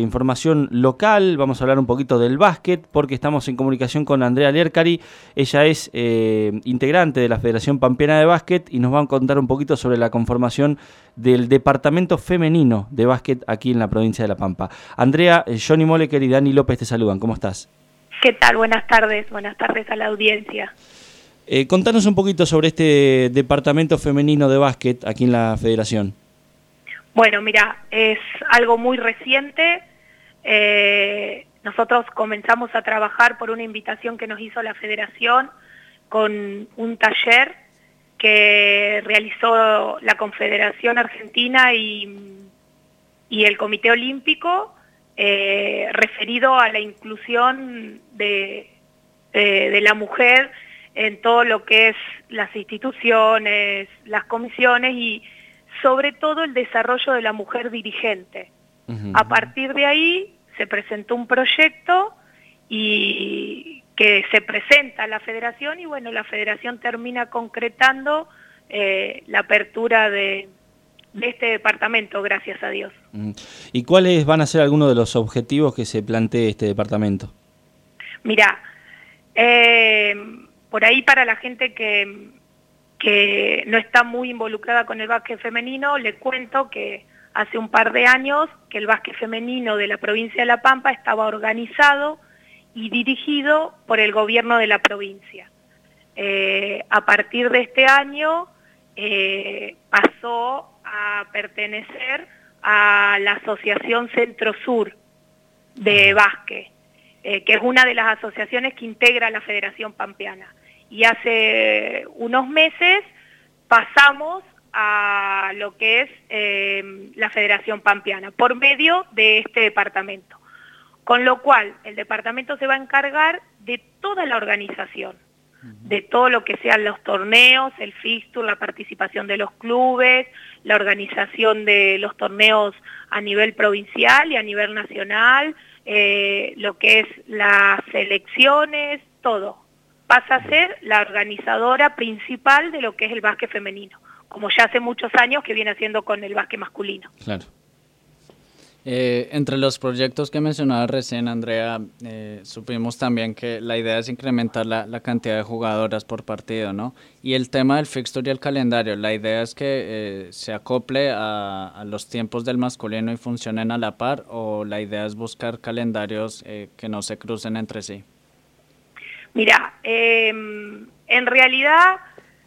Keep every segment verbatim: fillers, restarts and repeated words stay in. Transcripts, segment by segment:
información local, vamos a hablar un poquito del básquet, porque estamos en comunicación con Andrea Lercari. Ella es eh, integrante de la Federación Pampeana de Básquet y nos va a contar un poquito sobre la conformación del Departamento Femenino de Básquet aquí en la provincia de La Pampa. Andrea, Johnny Moleker y Dani López te saludan. ¿Cómo estás? ¿Qué tal? Buenas tardes. Buenas tardes a la audiencia. Eh, contanos un poquito sobre este Departamento Femenino de Básquet aquí en la Federación. Bueno, mira, es algo muy reciente. Eh, nosotros comenzamos a trabajar por una invitación que nos hizo la Federación con un taller que realizó la Confederación Argentina y, y el Comité Olímpico eh, referido a la inclusión de, de, de la mujer en todo lo que es las instituciones, las comisiones y sobre todo el desarrollo de la mujer dirigente. Uh-huh. A partir de ahí se presentó un proyecto y que se presenta a la Federación y bueno, la Federación termina concretando eh, la apertura de, de este departamento, gracias a Dios. Uh-huh. ¿Y cuáles van a ser algunos de los objetivos que se plantee este departamento? Mira, eh, por ahí para la gente que, que no está muy involucrada con el básquet femenino, le cuento que hace un par de años que el básquet femenino de la provincia de La Pampa estaba organizado y dirigido por el gobierno de la provincia. Eh, a partir de este año eh, pasó a pertenecer a la Asociación Centro Sur de Básquet, eh, que es una de las asociaciones que integra la Federación Pampeana. Y hace unos meses pasamos a lo que es eh, la Federación Pampeana, por medio de este departamento. Con lo cual, el departamento se va a encargar de toda la organización, de todo lo que sean los torneos, el fixture, la participación de los clubes, la organización de los torneos a nivel provincial y a nivel nacional, eh, lo que es las selecciones, todo. Pasa a ser la organizadora principal de lo que es el básquet femenino, como ya hace muchos años que viene haciendo con el básquet masculino. Claro. Eh, entre los proyectos que mencionaba recién, Andrea, eh, supimos también que la idea es incrementar la, la cantidad de jugadoras por partido, ¿no? Y el tema del fixture y el calendario, la idea es que eh, se acople a, a los tiempos del masculino y funcionen a la par, o la idea es buscar calendarios eh, que no se crucen entre sí. Mira, eh, en realidad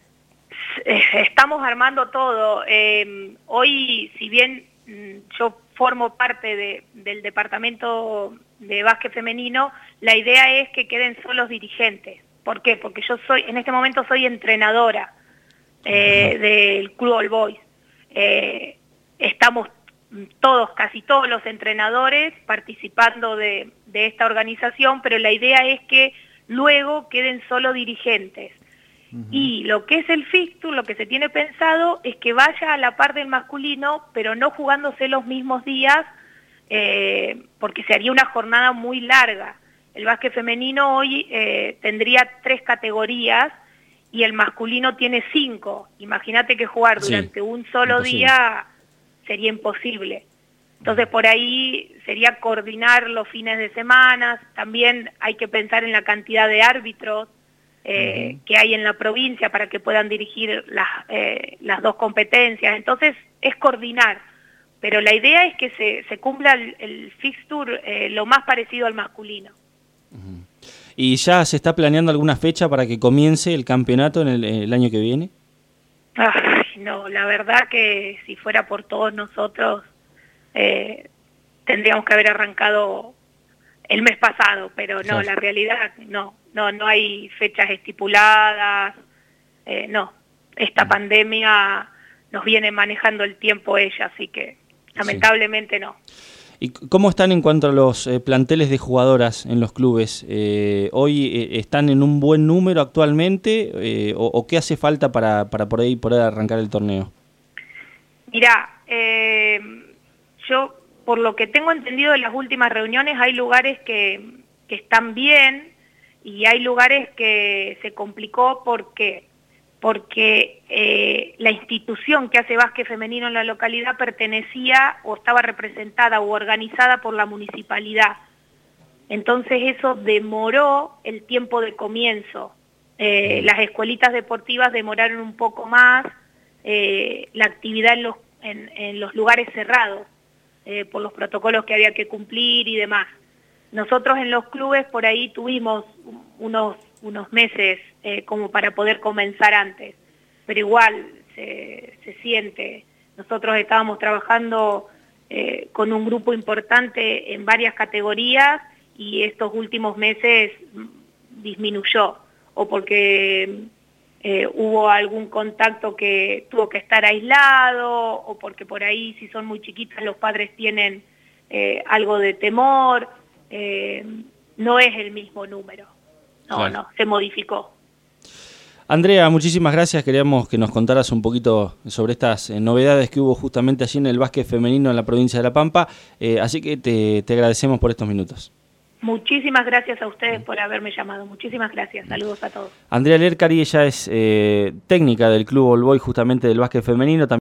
eh, estamos armando todo. Eh, hoy, si bien yo formo parte de, del departamento de básquet femenino, la idea es que queden solos dirigentes. ¿Por qué? Porque yo soy, en este momento soy entrenadora eh, uh-huh. del Club All Boys. Eh, estamos todos, casi todos los entrenadores participando de, de esta organización, pero la idea es que luego queden solo dirigentes. Uh-huh. Y lo que es el fixture, lo que se tiene pensado es que vaya a la par del masculino, pero no jugándose los mismos días, eh, porque se haría una jornada muy larga. El básquet femenino hoy eh, tendría tres categorías y el masculino tiene cinco. Imagínate que jugar durante sí, un solo imposible. día sería imposible. Entonces por ahí sería coordinar los fines de semana, también hay que pensar en la cantidad de árbitros eh, uh-huh. que hay en la provincia para que puedan dirigir las, eh, las dos competencias, entonces es coordinar, pero la idea es que se, se cumpla el, el fixture eh, lo más parecido al masculino. Uh-huh. ¿Y ya se está planeando alguna fecha para que comience el campeonato en el, el año que viene? Ay, no, la verdad que si fuera por todos nosotros Eh, tendríamos que haber arrancado el mes pasado, pero no, claro. La realidad no, no, no hay fechas estipuladas, eh, no, esta sí. pandemia nos viene manejando el tiempo ella, así que lamentablemente sí. no. ¿Y cómo están en cuanto a los eh, planteles de jugadoras en los clubes? Eh, ¿Hoy eh, están en un buen número actualmente eh, o, o qué hace falta para, para por ahí poder arrancar el torneo? Mirá, eh, yo, por lo que tengo entendido de las últimas reuniones, hay lugares que, que están bien y hay lugares que se complicó porque porque eh, la institución que hace básquet femenino en la localidad pertenecía o estaba representada o organizada por la municipalidad. Entonces eso demoró el tiempo de comienzo. Eh, las escuelitas deportivas demoraron un poco más, eh, la actividad en los, en, en los lugares cerrados, eh, por los protocolos que había que cumplir y demás. Nosotros en los clubes por ahí tuvimos unos, unos meses eh, como para poder comenzar antes, pero igual se, se siente. Nosotros estábamos trabajando eh, con un grupo importante en varias categorías y estos últimos meses disminuyó, o porque eh, hubo algún contacto que tuvo que estar aislado, o porque por ahí si son muy chiquitas los padres tienen eh, algo de temor. Eh, no es el mismo número, no, claro. no, se modificó. Andrea, muchísimas gracias, queríamos que nos contaras un poquito sobre estas eh, novedades que hubo justamente allí en el básquet femenino en la provincia de La Pampa, eh, así que te, te agradecemos por estos minutos. Muchísimas gracias a ustedes por haberme llamado, muchísimas gracias, saludos a todos. Andrea Lercari, ella es eh, técnica del Club All Boys justamente del básquet femenino.